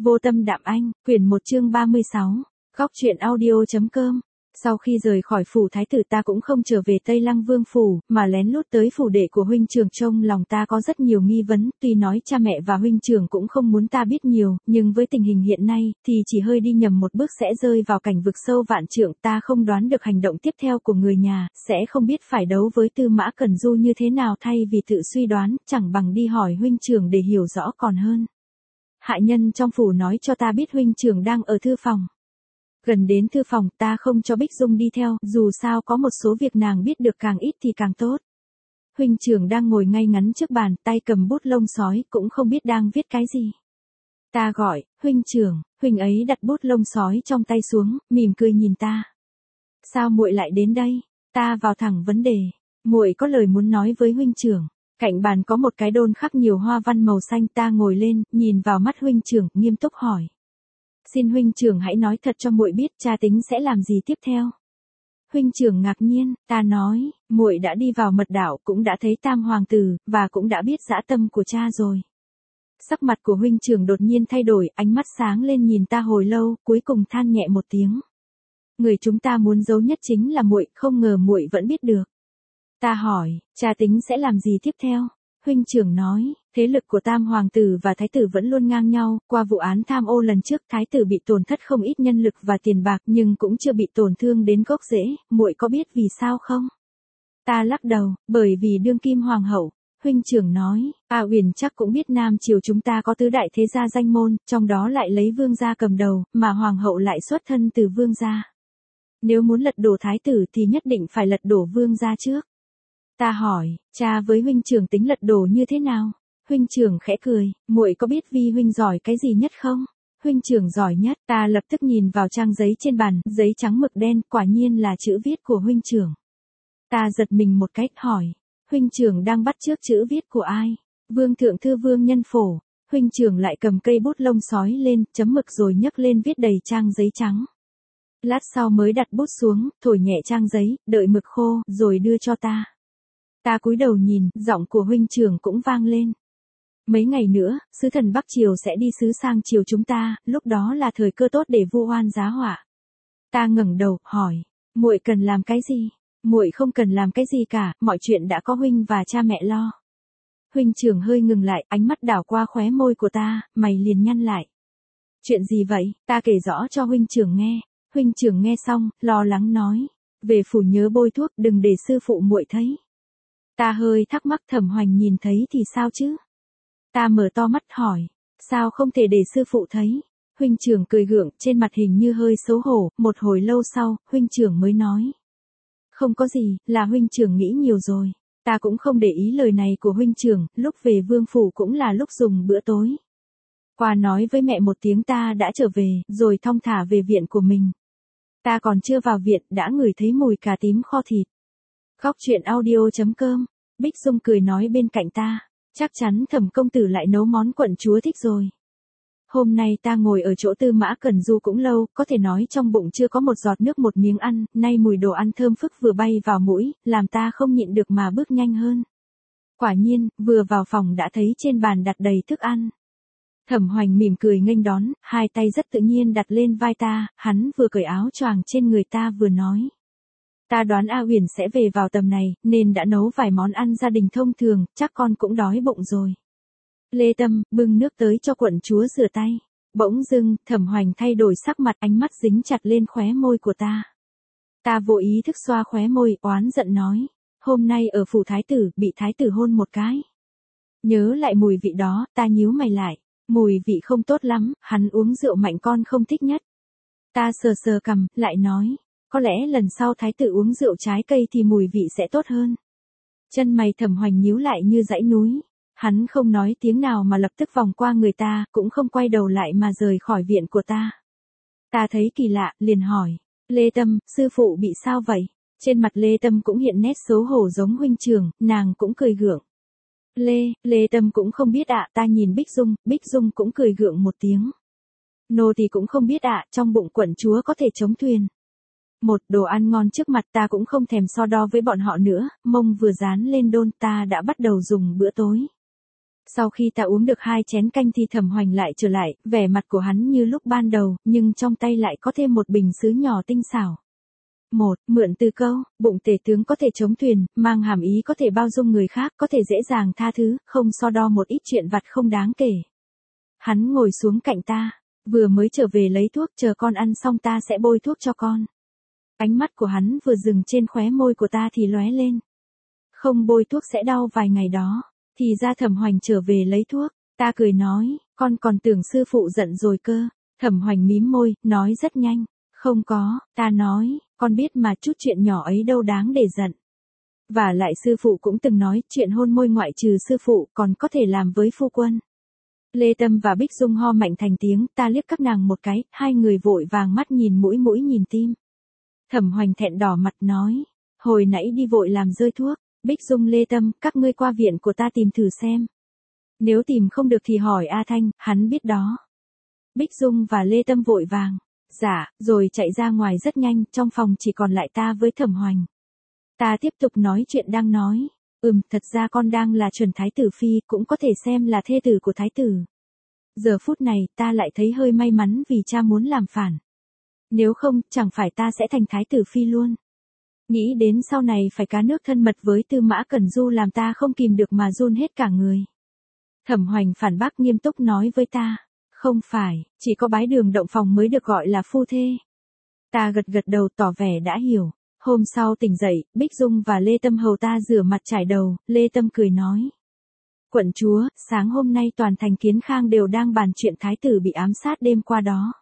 Vô tâm đạm anh, quyển 1 chương 36, góc truyện audio.com. Sau khi rời khỏi phủ thái tử ta cũng không trở về Tây Lăng Vương phủ, mà lén lút tới phủ đệ của huynh trưởng. Trong lòng ta có rất nhiều nghi vấn, tuy nói cha mẹ và huynh trưởng cũng không muốn ta biết nhiều, nhưng với tình hình hiện nay, thì chỉ hơi đi nhầm một bước sẽ rơi vào cảnh vực sâu vạn trượng. Ta không đoán được hành động tiếp theo của người nhà, sẽ không biết phải đấu với Tư Mã Cẩn Du như thế nào. Thay vì tự suy đoán, chẳng bằng đi hỏi huynh trưởng để hiểu rõ còn hơn. Hạ nhân trong phủ nói cho ta biết huynh trưởng đang ở thư phòng. Gần đến thư phòng ta không cho Bích Dung đi theo, dù sao có một số việc nàng biết được càng ít thì càng tốt. Huynh trưởng đang ngồi ngay ngắn trước bàn, tay cầm bút lông sói, cũng không biết đang viết cái gì. Ta gọi, huynh trưởng, huynh ấy đặt bút lông sói trong tay xuống, mỉm cười nhìn ta. Sao muội lại đến đây? Ta vào thẳng vấn đề. Muội có lời muốn nói với huynh trưởng. Cạnh bàn có một cái đôn khắc nhiều hoa văn màu xanh. Ta ngồi lên, nhìn vào mắt huynh trưởng, nghiêm túc hỏi. Xin huynh trưởng hãy nói thật cho muội biết cha tính sẽ làm gì tiếp theo. Huynh trưởng ngạc nhiên, ta nói, muội đã đi vào mật đảo, cũng đã thấy Tam hoàng tử, và cũng đã biết dã tâm của cha rồi. Sắc mặt của huynh trưởng đột nhiên thay đổi, ánh mắt sáng lên nhìn ta hồi lâu, cuối cùng than nhẹ một tiếng. Người chúng ta muốn giấu nhất chính là muội, không ngờ muội vẫn biết được. Ta hỏi, cha tính sẽ làm gì tiếp theo? Huynh trưởng nói, thế lực của Tam hoàng tử và thái tử vẫn luôn ngang nhau, qua vụ án tham ô lần trước thái tử bị tổn thất không ít nhân lực và tiền bạc nhưng cũng chưa bị tổn thương đến gốc rễ, muội có biết vì sao không? Ta lắc đầu, bởi vì đương kim hoàng hậu. Huynh trưởng nói, Uyển chắc cũng biết Nam Triều chúng ta có tứ đại thế gia danh môn, trong đó lại lấy vương gia cầm đầu, mà hoàng hậu lại xuất thân từ vương gia. Nếu muốn lật đổ thái tử thì nhất định phải lật đổ vương gia trước. Ta hỏi, cha với huynh trưởng tính lật đổ như thế nào? Huynh trưởng khẽ cười, muội có biết Vi huynh giỏi cái gì nhất không? Huynh trưởng giỏi nhất. Ta lập tức nhìn vào trang giấy trên bàn, giấy trắng mực đen, quả nhiên là chữ viết của huynh trưởng. Ta giật mình một cái, hỏi, huynh trưởng đang bắt chước chữ viết của ai? Vương thượng thư Vương Nhân Phổ. Huynh trưởng lại cầm cây bút lông sói lên, chấm mực rồi nhấc lên viết đầy trang giấy trắng. Lát sau mới đặt bút xuống, thổi nhẹ trang giấy, đợi mực khô, rồi đưa cho ta. Ta cúi đầu nhìn, giọng của huynh trưởng cũng vang lên. Mấy ngày nữa, sứ thần Bắc Triều sẽ đi sứ sang triều chúng ta, lúc đó là thời cơ tốt để vu oan giá họa. Ta ngẩng đầu, hỏi, muội cần làm cái gì? Muội không cần làm cái gì cả, mọi chuyện đã có huynh và cha mẹ lo. Huynh trưởng hơi ngừng lại, ánh mắt đảo qua khóe môi của ta, mày liền nhăn lại. Chuyện gì vậy? Ta kể rõ cho huynh trưởng nghe. Huynh trưởng nghe xong, lo lắng nói, về phủ nhớ bôi thuốc, đừng để sư phụ muội thấy. Ta hơi thắc mắc, Thẩm Hoành nhìn thấy thì sao chứ? Ta mở to mắt hỏi, sao không thể để sư phụ thấy? Huynh trưởng cười gượng, trên mặt hình như hơi xấu hổ, một hồi lâu sau, huynh trưởng mới nói. Không có gì, là huynh trưởng nghĩ nhiều rồi. Ta cũng không để ý lời này của huynh trưởng, lúc về vương phủ cũng là lúc dùng bữa tối. Qua nói với mẹ một tiếng ta đã trở về, rồi thong thả về viện của mình. Ta còn chưa vào viện, đã ngửi thấy mùi cà tím kho thịt. Góc truyện audio.com. Bích Dung cười nói bên cạnh ta, chắc chắn Thẩm công tử lại nấu món quận chúa thích rồi. Hôm nay ta ngồi ở chỗ Tư Mã Cẩn Du cũng lâu, có thể nói trong bụng chưa có một giọt nước một miếng ăn, nay mùi đồ ăn thơm phức vừa bay vào mũi, làm ta không nhịn được mà bước nhanh hơn. Quả nhiên, vừa vào phòng đã thấy trên bàn đặt đầy thức ăn. Thẩm Hoành mỉm cười nghênh đón, hai tay rất tự nhiên đặt lên vai ta, hắn vừa cởi áo choàng trên người ta vừa nói. Ta đoán Uyển sẽ về vào tầm này, nên đã nấu vài món ăn gia đình thông thường, chắc con cũng đói bụng rồi. Lê Tâm, bưng nước tới cho quận chúa rửa tay. Bỗng dưng, Thẩm Hoành thay đổi sắc mặt, ánh mắt dính chặt lên khóe môi của ta. Ta vô ý thức xoa khóe môi, oán giận nói. Hôm nay ở phủ thái tử, bị thái tử hôn một cái. Nhớ lại mùi vị đó, ta nhíu mày lại. Mùi vị không tốt lắm, hắn uống rượu mạnh con không thích nhất. Ta sờ sờ cằm, lại nói. Có lẽ lần sau thái tử uống rượu trái cây thì mùi vị sẽ tốt hơn. Chân mày Thẩm Hoành nhíu lại như dãy núi. Hắn không nói tiếng nào mà lập tức vòng qua người ta, cũng không quay đầu lại mà rời khỏi viện của ta. Ta thấy kỳ lạ, liền hỏi. Lê Tâm, sư phụ bị sao vậy? Trên mặt Lê Tâm cũng hiện nét xấu hổ giống huynh trưởng, nàng cũng cười gượng. Lê Tâm cũng không biết ạ. Ta nhìn Bích Dung cũng cười gượng một tiếng. Nô thì cũng không biết ạ, trong bụng quận chúa có thể chống thuyền. Một đồ ăn ngon trước mặt ta cũng không thèm so đo với bọn họ nữa, mông vừa dán lên đôn ta đã bắt đầu dùng bữa tối. Sau khi ta uống được 2 chén canh thì Thẩm Hoành lại trở lại, vẻ mặt của hắn như lúc ban đầu, nhưng trong tay lại có thêm một bình sứ nhỏ tinh xảo. Mượn từ câu, bụng tể tướng có thể chống thuyền, mang hàm ý có thể bao dung người khác, có thể dễ dàng tha thứ, không so đo một ít chuyện vặt không đáng kể. Hắn ngồi xuống cạnh ta, vừa mới trở về lấy thuốc, chờ con ăn xong ta sẽ bôi thuốc cho con. Ánh mắt của hắn vừa dừng trên khóe môi của ta thì lóe lên. Không bôi thuốc sẽ đau vài ngày đó. Thì ra Thẩm Hoành trở về lấy thuốc, ta cười nói, con còn tưởng sư phụ giận rồi cơ. Thẩm Hoành mím môi, nói rất nhanh, không có, ta nói, con biết mà chút chuyện nhỏ ấy đâu đáng để giận. Và lại sư phụ cũng từng nói, chuyện hôn môi ngoại trừ sư phụ còn có thể làm với phu quân. Lê Tâm và Bích Dung ho mạnh thành tiếng, ta liếc các nàng một cái, hai người vội vàng mắt nhìn mũi mũi nhìn tim. Thẩm Hoành thẹn đỏ mặt nói, hồi nãy đi vội làm rơi thuốc. Bích Dung Lê Tâm, các ngươi qua viện của ta tìm thử xem. Nếu tìm không được thì hỏi A Thanh, hắn biết đó. Bích Dung và Lê Tâm vội vàng. Dạ, rồi chạy ra ngoài rất nhanh, trong phòng chỉ còn lại ta với Thẩm Hoành. Ta tiếp tục nói chuyện đang nói. Thật ra con đang là chuẩn thái tử phi, cũng có thể xem là thê tử của thái tử. Giờ phút này, ta lại thấy hơi may mắn vì cha muốn làm phản. Nếu không, chẳng phải ta sẽ thành thái tử phi luôn. Nghĩ đến sau này phải cá nước thân mật với Tư Mã Cẩn Du làm ta không kìm được mà run hết cả người. Thẩm Hoành phản bác nghiêm túc nói với ta, không phải, chỉ có bái đường động phòng mới được gọi là phu thê. Ta gật gật đầu tỏ vẻ đã hiểu. Hôm sau tỉnh dậy, Bích Dung và Lê Tâm hầu ta rửa mặt trải đầu, Lê Tâm cười nói. Quận chúa, sáng hôm nay toàn thành Kiến Khang đều đang bàn chuyện thái tử bị ám sát đêm qua đó.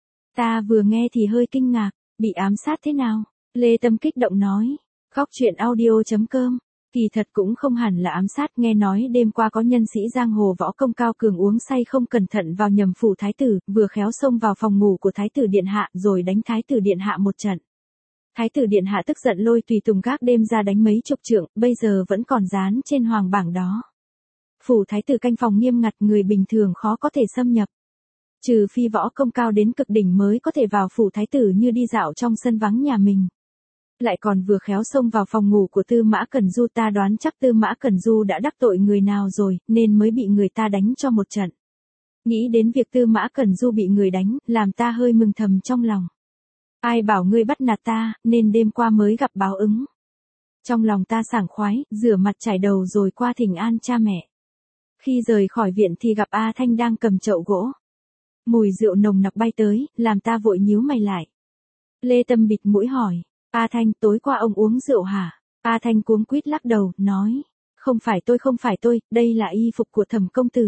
Ta vừa nghe thì hơi kinh ngạc, bị ám sát thế nào? Lê Tâm kích động nói, góc truyện audio.com, kỳ thật cũng không hẳn là ám sát, nghe nói đêm qua có nhân sĩ giang hồ võ công cao cường uống say không cẩn thận vào nhầm phủ thái tử, vừa khéo xông vào phòng ngủ của thái tử điện hạ rồi đánh thái tử điện hạ một trận. Thái tử điện hạ tức giận lôi tùy tùng gác đêm ra đánh mấy chục trượng, bây giờ vẫn còn dán trên hoàng bảng đó. Phủ thái tử canh phòng nghiêm ngặt, người bình thường khó có thể xâm nhập. Trừ phi võ công cao đến cực đỉnh mới có thể vào phủ thái tử như đi dạo trong sân vắng nhà mình. Lại còn vừa khéo xông vào phòng ngủ của Tư Mã Cẩn Du, ta đoán chắc Tư Mã Cẩn Du đã đắc tội người nào rồi, nên mới bị người ta đánh cho một trận. Nghĩ đến việc Tư Mã Cẩn Du bị người đánh, làm ta hơi mừng thầm trong lòng. Ai bảo ngươi bắt nạt ta, nên đêm qua mới gặp báo ứng. Trong lòng ta sảng khoái, rửa mặt trải đầu rồi qua thỉnh an cha mẹ. Khi rời khỏi viện thì gặp A Thanh đang cầm chậu gỗ. Mùi rượu nồng nặc bay tới, làm ta vội nhíu mày lại. Lê Tâm bịt mũi hỏi, A Thanh, tối qua ông uống rượu hả? A Thanh cuống quýt lắc đầu, nói, không phải tôi, đây là y phục của Thẩm công tử.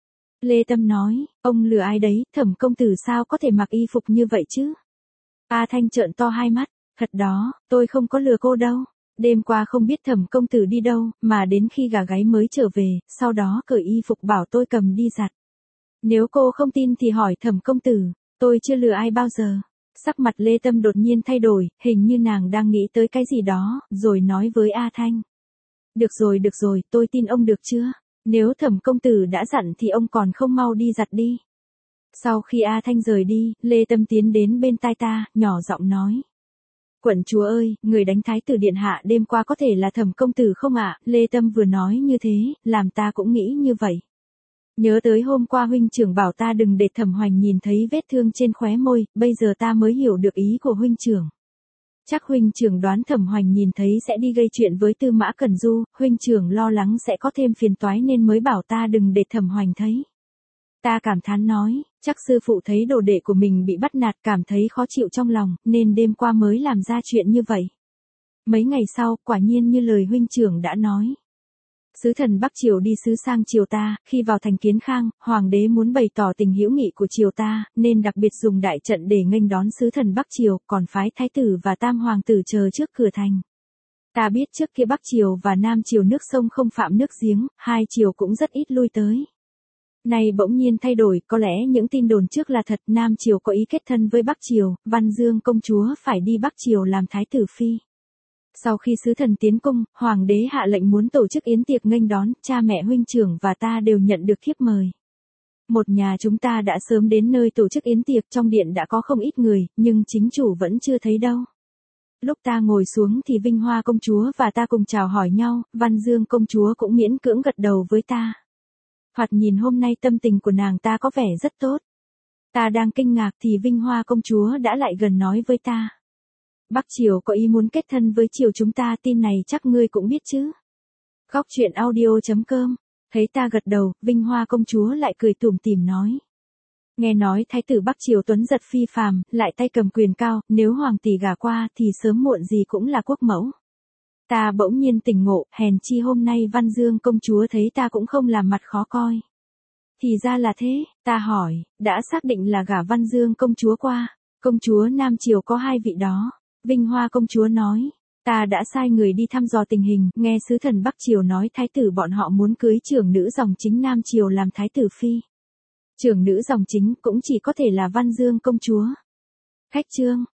Lê Tâm nói, ông lừa ai đấy, Thẩm công tử sao có thể mặc y phục như vậy chứ? A Thanh trợn to hai mắt, thật đó, tôi không có lừa cô đâu. Đêm qua không biết Thẩm công tử đi đâu, mà đến khi gà gáy mới trở về, sau đó cởi y phục bảo tôi cầm đi giặt. Nếu cô không tin thì hỏi Thẩm công tử, tôi chưa lừa ai bao giờ. Sắc mặt Lê Tâm đột nhiên thay đổi, hình như nàng đang nghĩ tới cái gì đó, rồi nói với A Thanh. Được rồi, tôi tin ông được chưa? Nếu Thẩm công tử đã dặn thì ông còn không mau đi giặt đi. Sau khi A Thanh rời đi, Lê Tâm tiến đến bên tai ta, nhỏ giọng nói. Quận chúa ơi, người đánh thái tử điện hạ đêm qua có thể là Thẩm công tử không ạ? Lê Tâm vừa nói như thế, làm ta cũng nghĩ như vậy. Nhớ tới hôm qua huynh trưởng bảo ta đừng để Thẩm Hoành nhìn thấy vết thương trên khóe môi, bây giờ ta mới hiểu được ý của huynh trưởng. Chắc huynh trưởng đoán Thẩm Hoành nhìn thấy sẽ đi gây chuyện với Tư Mã Cẩn Du, huynh trưởng lo lắng sẽ có thêm phiền toái nên mới bảo ta đừng để Thẩm Hoành thấy. Ta cảm thán nói, chắc sư phụ thấy đồ đệ của mình bị bắt nạt cảm thấy khó chịu trong lòng, nên đêm qua mới làm ra chuyện như vậy. Mấy ngày sau, quả nhiên như lời huynh trưởng đã nói. Sứ thần Bắc Triều đi sứ sang triều ta, khi vào thành Kiến Khang, hoàng đế muốn bày tỏ tình hữu nghị của triều ta, nên đặc biệt dùng đại trận để nghênh đón sứ thần Bắc Triều, còn phái thái tử và tam hoàng tử chờ trước cửa thành. Ta biết trước kia Bắc Triều và Nam Triều nước sông không phạm nước giếng, hai triều cũng rất ít lui tới. Nay bỗng nhiên thay đổi, có lẽ những tin đồn trước là thật, Nam Triều có ý kết thân với Bắc Triều, Văn Dương công chúa phải đi Bắc Triều làm thái tử phi. Sau khi sứ thần tiến cung, hoàng đế hạ lệnh muốn tổ chức yến tiệc nghênh đón, cha mẹ huynh trưởng và ta đều nhận được thiếp mời. Một nhà chúng ta đã sớm đến nơi tổ chức yến tiệc, trong điện đã có không ít người, nhưng chính chủ vẫn chưa thấy đâu. Lúc ta ngồi xuống thì Vinh Hoa công chúa và ta cùng chào hỏi nhau, Văn Dương công chúa cũng miễn cưỡng gật đầu với ta. Thoạt nhìn hôm nay tâm tình của nàng ta có vẻ rất tốt. Ta đang kinh ngạc thì Vinh Hoa công chúa đã lại gần nói với ta. Bắc Triều có ý muốn kết thân với Triều chúng ta, tin này chắc ngươi cũng biết chứ. Góc truyện audio.com. Thấy ta gật đầu, Vinh Hoa công chúa lại cười tủm tỉm nói. Nghe nói thái tử Bắc Triều tuấn giật phi phàm, lại tay cầm quyền cao, nếu hoàng tỷ gả qua thì sớm muộn gì cũng là quốc mẫu. Ta bỗng nhiên tỉnh ngộ, hèn chi hôm nay Văn Dương công chúa thấy ta cũng không làm mặt khó coi. Thì ra là thế, ta hỏi, đã xác định là gả Văn Dương công chúa qua, công chúa Nam Triều có 2 vị đó. Vinh Hoa công chúa nói, ta đã sai người đi thăm dò tình hình, nghe sứ thần Bắc Triều nói thái tử bọn họ muốn cưới trưởng nữ dòng chính Nam Triều làm thái tử phi. Trưởng nữ dòng chính cũng chỉ có thể là Văn Dương công chúa. Khách chương.